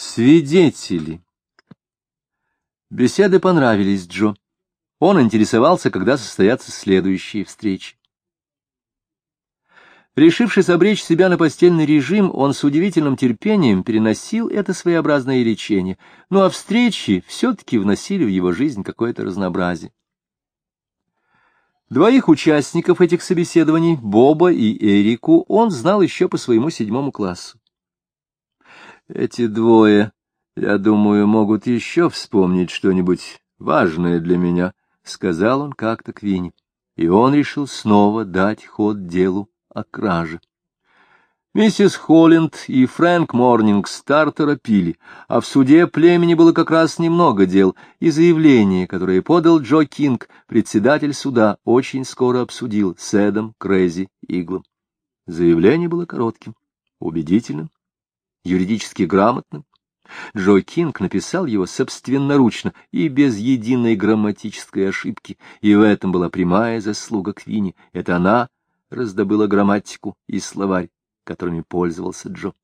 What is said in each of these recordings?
Свидетели. Беседы понравились Джо. Он интересовался, когда состоятся следующие встречи. Решившись обречь себя на постельный режим, он с удивительным терпением переносил это своеобразное лечение, ну а встречи все-таки вносили в его жизнь какое-то разнообразие. Двоих участников этих собеседований, Боба и Эрику, он знал еще по своему 7 классу. Эти двое, я думаю, могут еще вспомнить что-нибудь важное для меня, — сказал он как-то Квинни, и он решил снова дать ход делу о краже. Миссис Холланд и Фрэнк Морнингстар торопили, а в суде племени было как раз немного дел, и заявление, которое подал Джо Кинг, председатель суда, очень скоро обсудил с Эдом Крэзи Иглом. Заявление было коротким, убедительным, юридически грамотным. Джо Кинг написал его собственноручно и без единой грамматической ошибки, и в этом была прямая заслуга Квинни. Это она раздобыла грамматику и словарь, которыми пользовался Джо.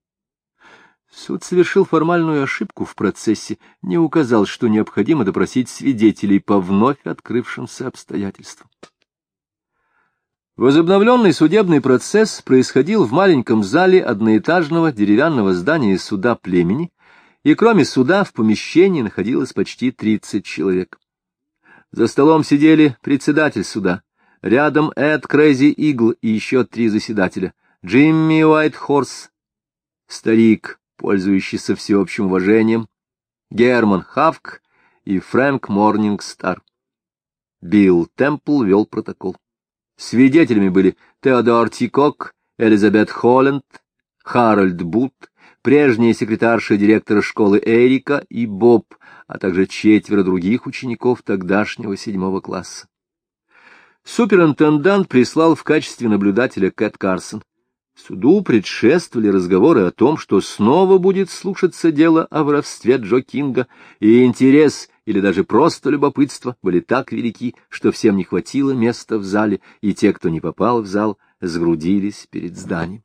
Суд совершил формальную ошибку в процессе, не указал, что необходимо допросить свидетелей по вновь открывшимся обстоятельствам. Возобновленный судебный процесс происходил в маленьком зале одноэтажного деревянного здания суда племени, и кроме суда в помещении находилось почти 30 человек. За столом сидели председатель суда, рядом Эд Крэзи Игл и еще 3 заседателя, Джимми Уайтхорс, старик, пользующийся всеобщим уважением, Герман Хавк и Фрэнк Морнингстар. Билл Темпл вел протокол. Свидетелями были Теодор Тикок, Элизабет Холланд, Харальд Бут, прежняя секретарша директора школы Эрика и Боб, а также 4 других учеников тогдашнего 7 класса. Суперинтендант прислал в качестве наблюдателя Кэт Карсон. Суду предшествовали разговоры о том, что снова будет слушаться дело о воровстве Джо Кинга, и интерес или даже просто любопытство были так велики, что всем не хватило места в зале, и те, кто не попал в зал, сгрудились перед зданием.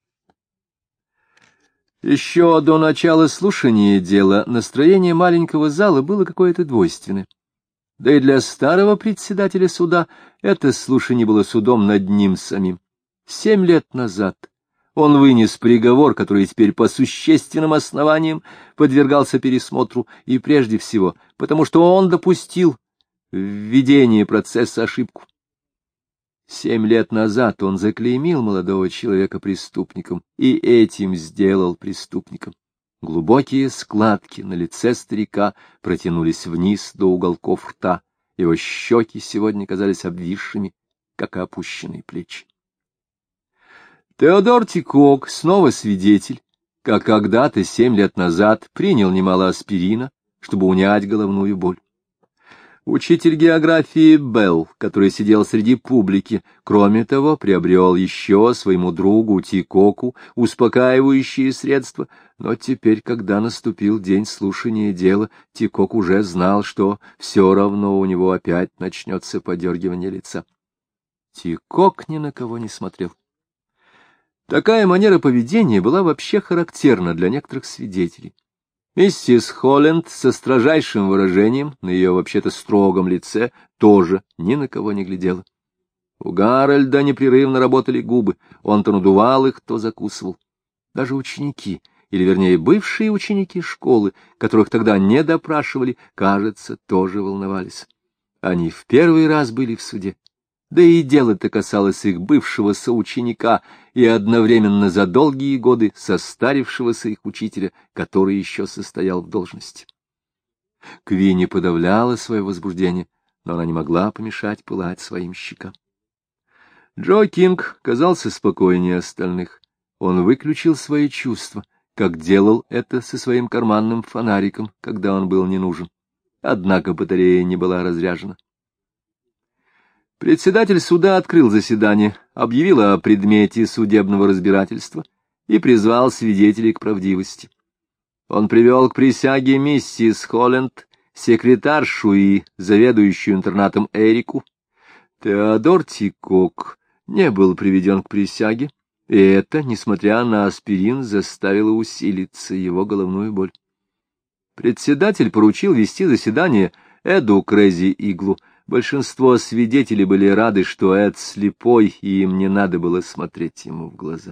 Еще до начала слушания дела настроение маленького зала было какое-то двойственное. Да и для старого председателя суда это слушание было судом над ним самим. 7 лет назад он вынес приговор, который теперь по существенным основаниям подвергался пересмотру, и прежде всего потому, что он допустил в ведении процесса ошибку. 7 лет назад он заклеймил молодого человека преступником, и этим сделал преступником. Глубокие складки на лице старика протянулись вниз до уголков рта, его щеки сегодня казались обвисшими, как и опущенные плечи. Теодор Тикок, снова свидетель, как когда-то 7 лет назад принял немало аспирина, чтобы унять головную боль. Учитель географии Белл, который сидел среди публики, кроме того, приобрел еще своему другу Тикоку успокаивающие средства, но теперь, когда наступил день слушания дела, Тикок уже знал, что все равно у него опять начнется подергивание лица. Тикок ни на кого не смотрел. Такая манера поведения была вообще характерна для некоторых свидетелей. Миссис Холланд со строжайшим выражением на ее вообще-то строгом лице тоже ни на кого не глядела. У Гарольда непрерывно работали губы, он то надувал их, то закусывал. Даже ученики, или вернее бывшие ученики школы, которых тогда не допрашивали, кажется, тоже волновались. Они в первый раз были в суде. Да и дело-то касалось их бывшего соученика и одновременно за долгие годы состарившегося их учителя, который еще состоял в должности. Квинни подавляла свое возбуждение, но она не могла помешать пылать своим щекам. Джо Кинг казался спокойнее остальных. Он выключил свои чувства, как делал это со своим карманным фонариком, когда он был не нужен. Однако батарея не была разряжена. Председатель суда открыл заседание, объявил о предмете судебного разбирательства и призвал свидетелей к правдивости. Он привел к присяге миссис Холланд, секретаршу и заведующую интернатом Эрику. Теодор Тикок не был приведен к присяге, И это, несмотря на аспирин, заставило усилиться его головную боль. Председатель поручил вести заседание Эду Крэзи Иглу. Большинство свидетелей были рады, что Эд слепой, и им не надо было смотреть ему в глаза.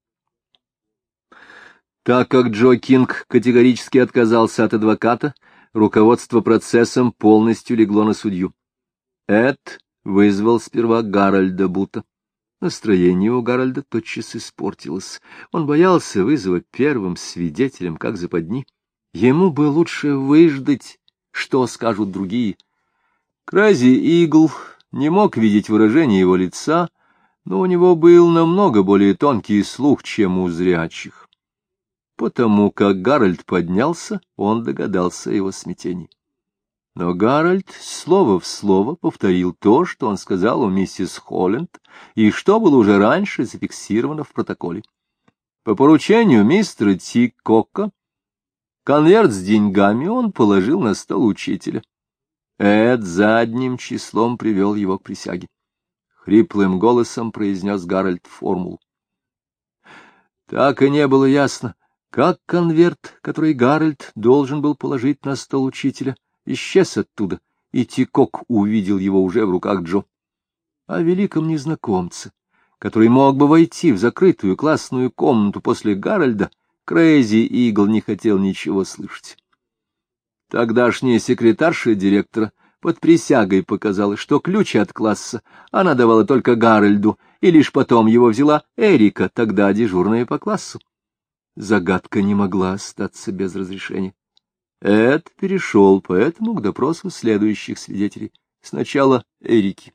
Так как Джо Кинг категорически отказался от адвоката, руководство процессом полностью легло на судью. Эд вызвал сперва Гарольда Бута. Настроение у Гарольда тотчас испортилось. Он боялся вызова первым свидетелем, как западни. Ему бы лучше выждать, что скажут другие. Крэзи Игл не мог видеть выражение его лица, но у него был намного более тонкий слух, чем у зрячих. Потому как Гарольд поднялся, он догадался о его смятении. Но Гарольд слово в слово повторил то, что он сказал у миссис Холланд, и что было уже раньше зафиксировано в протоколе. По поручению мистера Ти Кока конверт с деньгами он положил на стол учителя. Эд задним числом привел его к присяге. Хриплым голосом произнес Гарольд формулу. Так и не было ясно, как конверт, который Гарольд должен был положить на стол учителя, исчез оттуда, и Тикок увидел его уже в руках Джо. О великом незнакомце, который мог бы войти в закрытую классную комнату после Гарольда, Крэзи Игл не хотел ничего слышать. Тогдашняя секретарша директора под присягой показала, что ключ от класса она давала только Гарольду, и лишь потом его взяла Эрика, тогда дежурная по классу. Загадка не могла остаться без разрешения. Эд перешел поэтому к допросу следующих свидетелей. Сначала Эрики.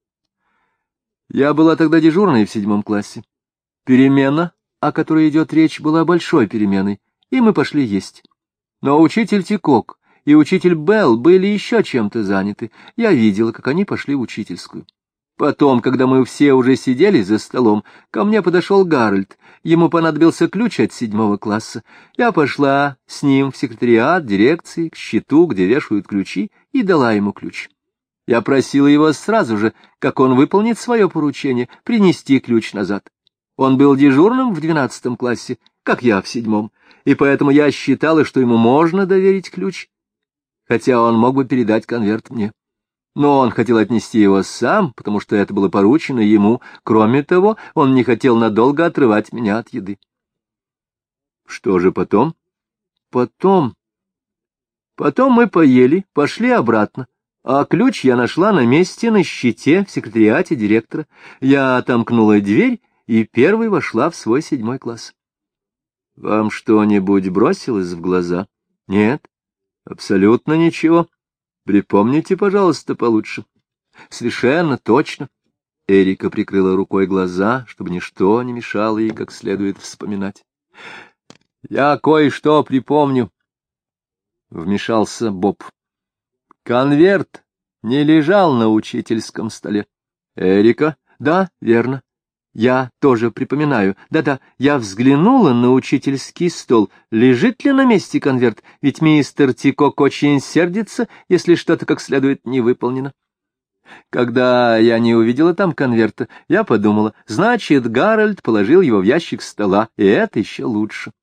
Я была тогда дежурной в 7 классе. Перемена, о которой идет речь, была большой переменой, и мы пошли есть. Но учитель Тикок и учитель Белл были еще чем-то заняты. Я видела, как они пошли в учительскую. Потом, когда мы все уже сидели за столом, ко мне подошел Гарольд. Ему понадобился ключ от 7 класса. Я пошла с ним в секретариат дирекции, к щиту, где вешают ключи, и дала ему ключ. Я просила его сразу же, как он выполнит свое поручение, принести ключ назад. Он был дежурным в 12 классе, как я в 7, и поэтому я считала, что ему можно доверить ключ, хотя он мог бы передать конверт мне. Но он хотел отнести его сам, потому что это было поручено ему. Кроме того, он не хотел надолго отрывать меня от еды. Что же потом? Потом мы поели, пошли обратно, а ключ я нашла на месте на щите в секретариате директора. Я отомкнула дверь и первой вошла в свой 7 класс. Вам что-нибудь бросилось в глаза? Нет, абсолютно ничего. Припомните, пожалуйста, получше. Совершенно точно. Эрика прикрыла рукой глаза, чтобы ничто не мешало ей как следует вспоминать. Я кое-что припомню. Вмешался Боб. Конверт не лежал на учительском столе. Эрика? Да, верно. Я тоже припоминаю. Да-да, я взглянула на учительский стол. Лежит ли на месте конверт? Ведь мистер Тикок очень сердится, если что-то как следует не выполнено. Когда я не увидела там конверта, я подумала, значит, Гарольд положил его в ящик стола, и это еще лучше.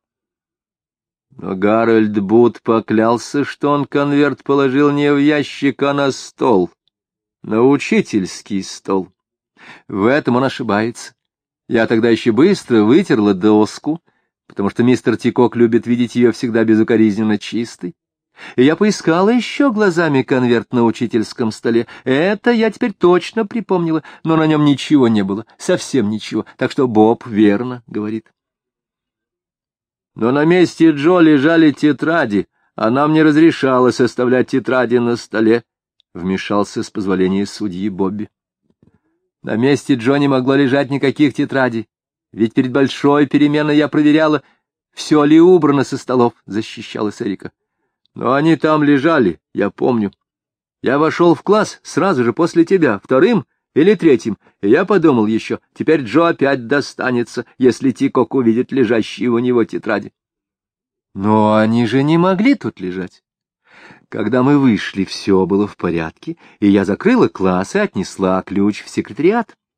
Но Гарольд Бут поклялся, что он конверт положил не в ящик, а на стол, на учительский стол. В этом он ошибается. Я тогда еще быстро вытерла доску, потому что мистер Тикок любит видеть ее всегда безукоризненно чистой. И я поискала еще глазами конверт на учительском столе. Это я теперь точно припомнила, но на нем ничего не было, совсем ничего, так что Боб верно говорит. Но на месте Джо лежали тетради, а нам не разрешалось составлять тетради на столе, — вмешался с позволения судьи Бобби. На месте Джо не могло лежать никаких тетрадей, ведь перед большой переменой я проверяла, все ли убрано со столов, — защищалась Эрика. Но они там лежали, я помню. Я вошел в класс сразу же после тебя, 2 или 3, и я подумал еще, теперь Джо опять достанется, если Тикок увидит лежащие у него тетради. Но они же не могли тут лежать. Когда мы вышли, все было в порядке, и я закрыла класс и отнесла ключ в секретариат.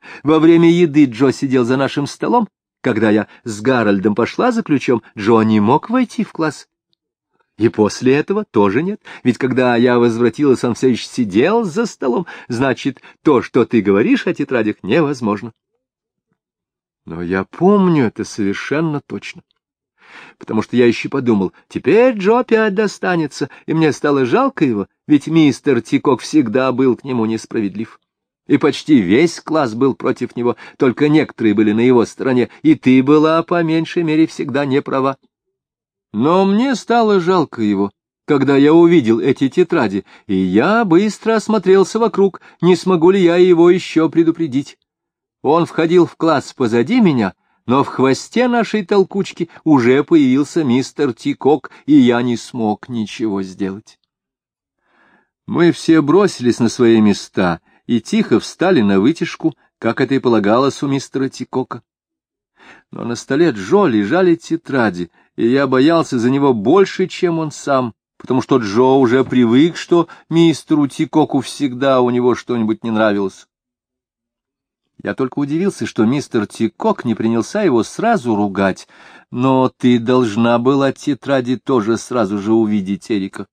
Во время еды Джо сидел за нашим столом. Когда я с Гарольдом пошла за ключом, Джо не мог войти в класс. И после этого тоже нет, ведь когда я возвратилась, он все еще сидел за столом. Значит, то, что ты говоришь о тетрадях, невозможно. Но я помню это совершенно точно, потому что я еще подумал, теперь Джо опять достанется, и мне стало жалко его, ведь мистер Тикок всегда был к нему несправедлив. И почти весь класс был против него, только некоторые были на его стороне, и ты была, по меньшей мере, всегда не права. Но мне стало жалко его, когда я увидел эти тетради, и я быстро осмотрелся вокруг, не смогу ли я его еще предупредить. Он входил в класс позади меня, но в хвосте нашей толкучки уже появился мистер Тикок, и я не смог ничего сделать. Мы все бросились на свои места и тихо встали на вытяжку, как это и полагалось у мистера Тикока. Но на столе Джо лежали тетради, и я боялся за него больше, чем он сам, потому что Джо уже привык, что мистеру Тикоку всегда у него что-нибудь не нравилось. Я только удивился, что мистер Тикок не принялся его сразу ругать, но ты должна была тетради тоже сразу же увидеть, Эрика.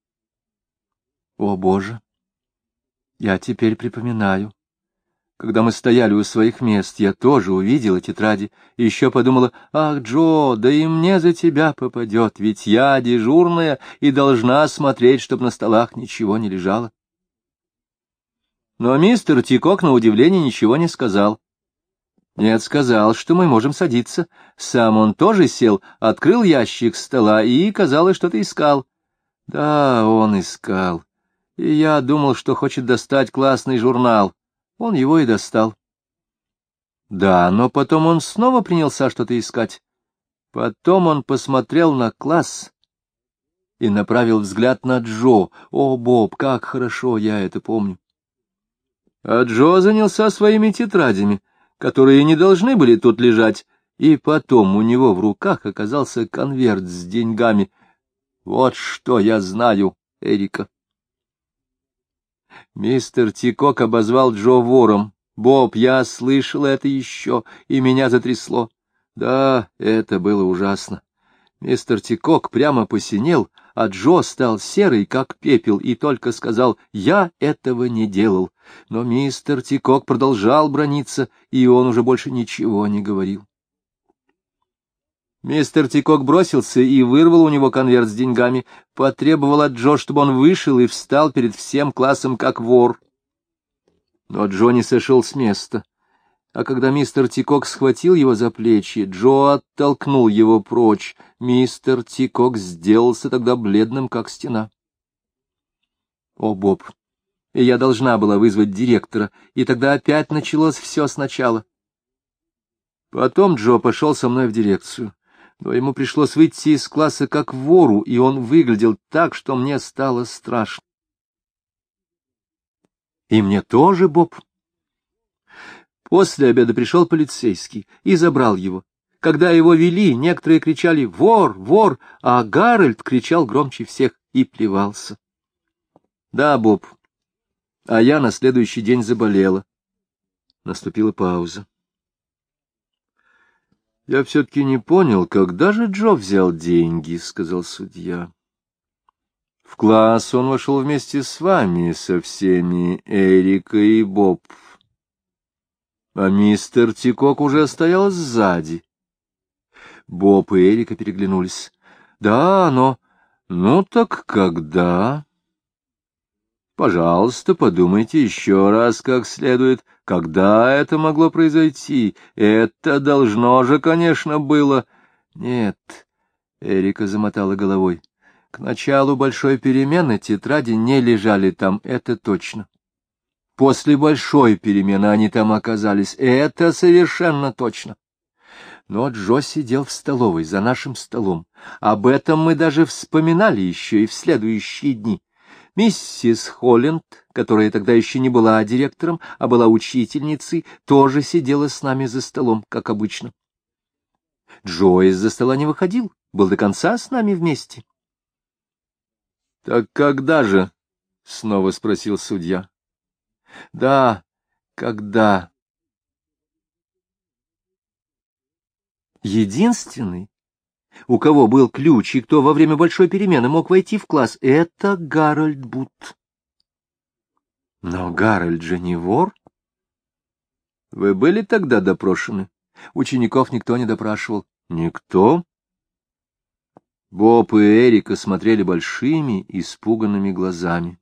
О, Боже! Я теперь припоминаю. Когда мы стояли у своих мест, я тоже увидела тетради и еще подумала, ах, Джо, да и мне за тебя попадет, ведь я дежурная и должна смотреть, чтобы на столах ничего не лежало. Но мистер Тикок, на удивление, ничего не сказал. Нет, сказал, что мы можем садиться. Сам он тоже сел, открыл ящик стола и, казалось, что-то искал. Да, он искал. И я думал, что хочет достать классный журнал. Он его и достал. Да, но потом он снова принялся что-то искать. Потом он посмотрел на класс и направил взгляд на Джо. О, Боб, как хорошо я это помню. А Джо занялся своими тетрадями, которые не должны были тут лежать, и потом у него в руках оказался конверт с деньгами. Вот что я знаю, Эрика. Мистер Тикок обозвал Джо вором. Боб, я слышал это еще, и меня затрясло. Да, это было ужасно. Мистер Тикок прямо посинел, а Джо стал серый, как пепел, и только сказал: «Я этого не делал». Но мистер Тикок продолжал браниться, и он уже больше ничего не говорил. Мистер Тикок бросился и вырвал у него конверт с деньгами, потребовал от Джо, чтобы он вышел и встал перед всем классом как вор. Но Джо не сошел с места. А когда мистер Тикок схватил его за плечи, Джо оттолкнул его прочь. Мистер Тикок сделался тогда бледным, как стена. О, Боб! И я должна была вызвать директора, и тогда опять началось все сначала. Потом Джо пошел со мной в дирекцию, но ему пришлось выйти из класса как вору, и он выглядел так, что мне стало страшно. И мне тоже, Боб. После обеда пришел полицейский и забрал его. Когда его вели, некоторые кричали «Вор! Вор!», а Гарольд кричал громче всех и плевался. Да, Боб, а я на следующий день заболела. Наступила пауза. — Я все-таки не понял, когда же Джо взял деньги, — сказал судья. — В класс он вошел вместе с вами, со всеми, Эрика и Боб. А мистер Тикок уже стоял сзади. Боб и Эрика переглянулись. — Да, но... Ну так когда? — Пожалуйста, подумайте еще раз как следует. Когда это могло произойти? Это должно же, конечно, было... Нет, Эрика замотала головой. К началу большой перемены тетради не лежали там, это точно. После большой перемены они там оказались, это совершенно точно. Но Джо сидел в столовой за нашим столом. Об этом мы даже вспоминали еще и в следующие дни. Миссис Холланд, которая тогда еще не была директором, а была учительницей, тоже сидела с нами за столом, как обычно. Джо из-за стола не выходил, был до конца с нами вместе. — Так когда же? — снова спросил судья. — Да, когда? Единственный, у кого был ключ и кто во время большой перемены мог войти в класс, — это Гарольд Бут. Но Гарольд же не вор. Вы были тогда допрошены? Учеников никто не допрашивал. Никто? Боб и Эрика смотрели большими, испуганными глазами.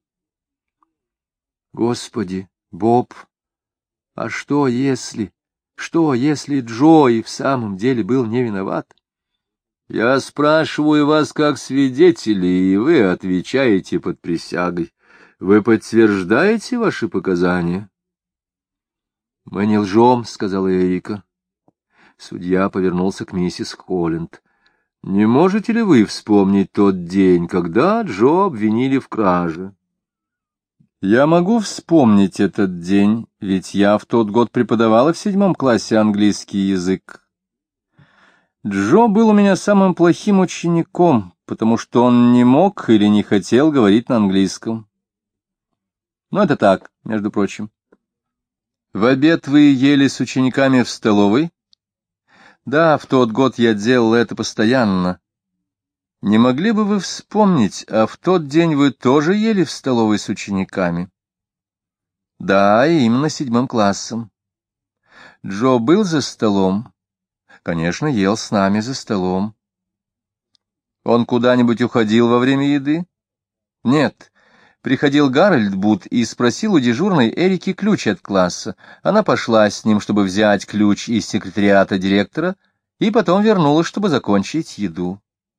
Господи, Боб, а что если Джо и в самом деле был не виноват? Я спрашиваю вас как свидетелей, и вы отвечаете под присягой. Вы подтверждаете ваши показания? — Мы не лжем, — сказала Эрика. Судья повернулся к миссис Холланд. — Не можете ли вы вспомнить тот день, когда Джо обвинили в краже? — Я могу вспомнить этот день, ведь я в тот год преподавала в 7 классе английский язык. Джо был у меня самым плохим учеником, потому что он не мог или не хотел говорить на английском. Но это так, между прочим. В обед вы ели с учениками в столовой? Да, в тот год я делала это постоянно. Не могли бы вы вспомнить, а в тот день вы тоже ели в столовой с учениками? Да, именно 7 классом. Джо был за столом. Конечно, ел с нами за столом. Он куда-нибудь уходил во время еды? Нет. Приходил Гарольд Бут и спросил у дежурной Эрики ключ от класса. Она пошла с ним, чтобы взять ключ из секретариата директора, и потом вернулась, чтобы закончить еду.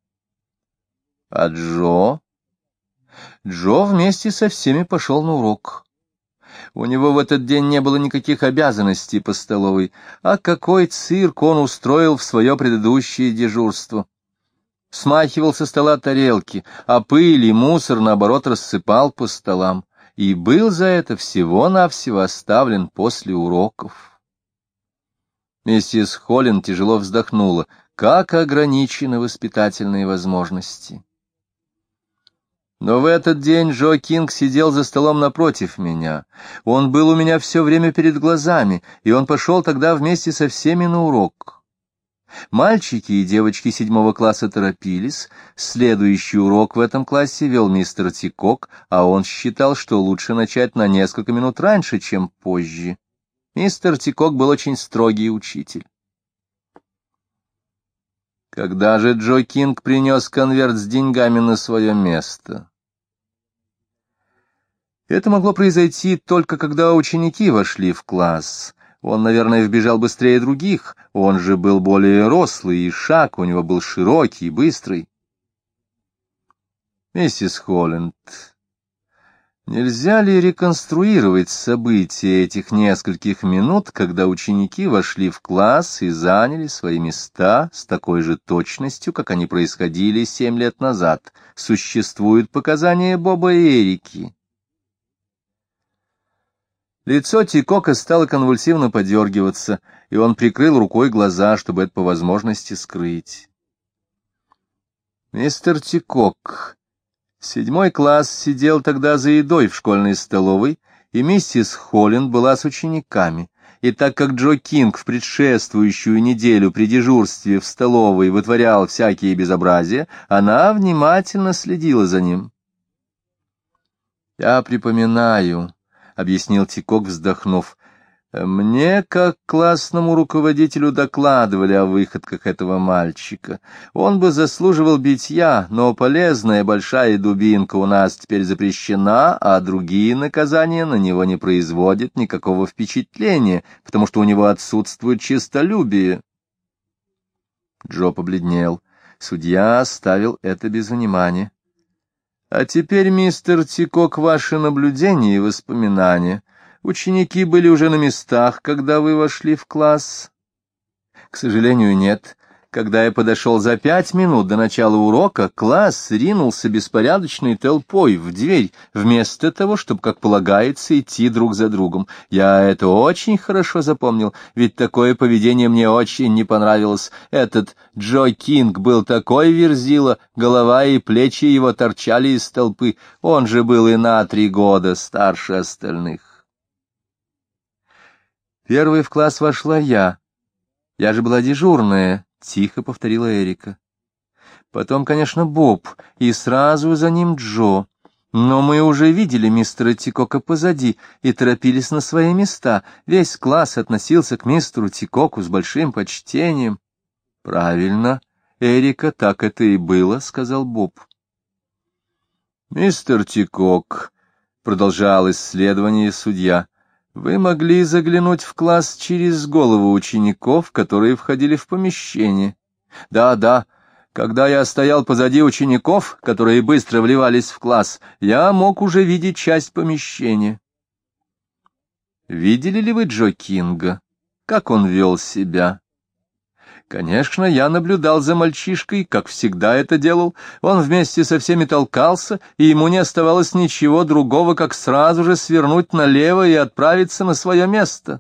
А Джо? Джо вместе со всеми пошел на урок. У него в этот день не было никаких обязанностей по столовой, а какой цирк он устроил в свое предыдущее дежурство. Смахивал со стола тарелки, а пыль и мусор, наоборот, рассыпал по столам, и был за это всего-навсего оставлен после уроков. Миссис Холланд тяжело вздохнула. Как ограничены воспитательные возможности. Но в этот день Джо Кинг сидел за столом напротив меня. Он был у меня все время перед глазами, и он пошел тогда вместе со всеми на урок. Мальчики и девочки 7 класса торопились. Следующий урок в этом классе вел мистер Тикок, а он считал, что лучше начать на несколько минут раньше, чем позже. Мистер Тикок был очень строгий учитель. Когда же Джо Кинг принес конверт с деньгами на свое место? Это могло произойти только когда ученики вошли в класс. Он, наверное, вбежал быстрее других, он же был более рослый, и шаг у него был широкий и быстрый. Миссис Холланд, нельзя ли реконструировать события этих нескольких минут, когда ученики вошли в класс и заняли свои места с такой же точностью, как они происходили 7 лет назад? Существуют показания Боба и Эрики. Лицо Тикока стало конвульсивно подергиваться, и он прикрыл рукой глаза, чтобы это по возможности скрыть. Мистер Тикок, 7 класс сидел тогда за едой в школьной столовой, и миссис Холланд была с учениками, и так как Джо Кинг в предшествующую неделю при дежурстве в столовой вытворял всякие безобразия, она внимательно следила за ним. «Я припоминаю», — объяснил Тикок, вздохнув, — «мне, как классному руководителю, докладывали о выходках этого мальчика. Он бы заслуживал битья, но полезная большая дубинка у нас теперь запрещена, а другие наказания на него не производят никакого впечатления, потому что у него отсутствует честолюбие». Джо побледнел. Судья оставил это без внимания. А теперь, мистер Тикок, ваши наблюдения и воспоминания. Ученики были уже на местах, когда вы вошли в класс? К сожалению, нет. Когда я подошел за 5 минут до начала урока, класс ринулся беспорядочной толпой в дверь, вместо того, чтобы, как полагается, идти друг за другом. Я это очень хорошо запомнил, ведь такое поведение мне очень не понравилось. Этот Джо Кинг был такой верзила, голова и плечи его торчали из толпы. Он же был и на 3 года старше остальных. Первой в класс вошла я. Я же была дежурная. тихо повторила Эрика. Потом, конечно, Боб, и сразу за ним Джо. Но мы уже видели мистера Тикока позади и торопились на свои места. Весь класс относился к мистеру Тикоку с большим почтением. — Правильно, Эрика, так это и было, — сказал Боб. — Мистер Тикок, — продолжал исследование судья, — вы могли заглянуть в класс через голову учеников, которые входили в помещение. Да, когда я стоял позади учеников, которые быстро вливались в класс, я мог уже видеть часть помещения. Видели ли вы Джо Кинга? Как он вел себя? Конечно, я наблюдал за мальчишкой, как всегда это делал. Он вместе со всеми толкался, и ему не оставалось ничего другого, как сразу же свернуть налево и отправиться на свое место.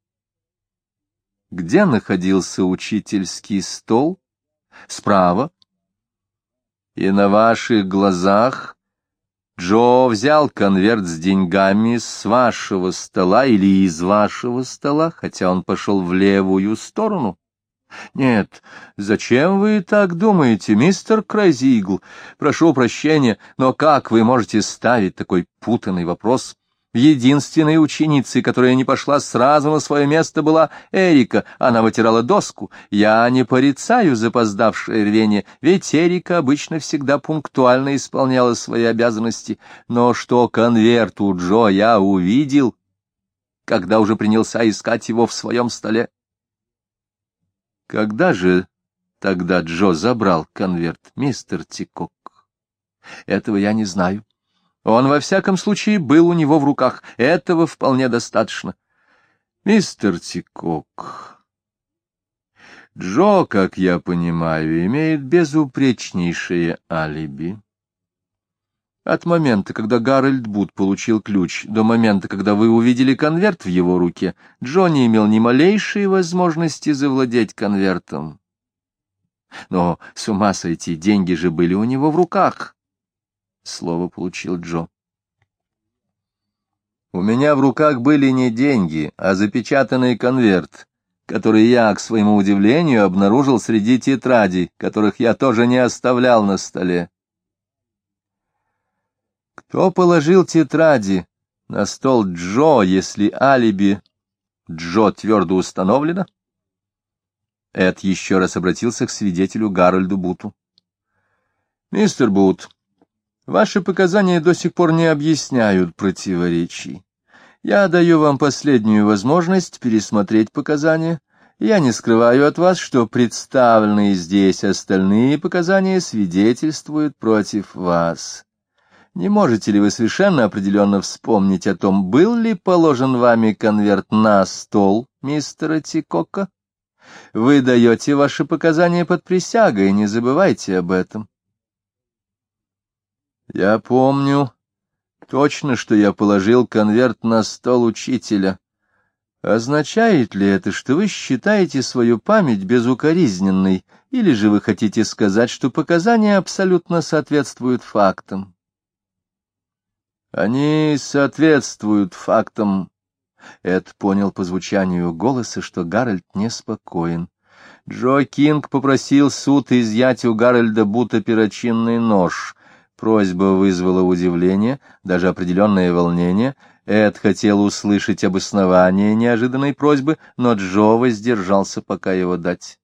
Где находился учительский стол? Справа. И на ваших глазах Джо взял конверт с деньгами с вашего стола или из вашего стола, хотя он пошел в левую сторону. Нет, зачем вы так думаете, мистер Крейзи-Игл? Прошу прощения, но как вы можете ставить такой путанный вопрос? Единственной ученицей, которая не пошла сразу на свое место, была Эрика. Она вытирала доску. Я не порицаю запоздавшее рвение, ведь Эрика обычно всегда пунктуально исполняла свои обязанности. Но что конверт у Джо я увидел, когда уже принялся искать его в своем столе. Когда же тогда Джо забрал конверт, мистер Тикок? Этого я не знаю. Он, во всяком случае, был у него в руках. Этого вполне достаточно. Мистер Тикок, Джо, как я понимаю, имеет безупречнейшее алиби. От момента, когда Гарольд Бут получил ключ, до момента, когда вы увидели конверт в его руке, Джо не имел ни малейшей возможности завладеть конвертом. Но, с ума сойти, деньги же были у него в руках. Слово получил Джо. У меня в руках были не деньги, а запечатанный конверт, который я, к своему удивлению, обнаружил среди тетрадей, которых я тоже не оставлял на столе. Кто положил тетради на стол Джо, если алиби Джо твердо установлено? Эд еще раз обратился к свидетелю Гарольду Буту. Мистер Бут, ваши показания до сих пор не объясняют противоречий. Я даю вам последнюю возможность пересмотреть показания. Я не скрываю от вас, что представленные здесь остальные показания свидетельствуют против вас. Не можете ли вы совершенно определенно вспомнить о том, был ли положен вами конверт на стол мистера Тикока? Вы даете ваши показания под присягой, не забывайте об этом. Я помню точно, что я положил конверт на стол учителя. Означает ли это, что вы считаете свою память безукоризненной, или же вы хотите сказать, что показания абсолютно соответствуют фактам? Они соответствуют фактам. Эд понял по звучанию голоса, что Гарольд неспокоен. Джо Кинг попросил суд изъять у Гарольда Бута перочинный нож. Просьба вызвала удивление, даже определенное волнение. Эд хотел услышать обоснование неожиданной просьбы, но Джо воздержался пока его дать.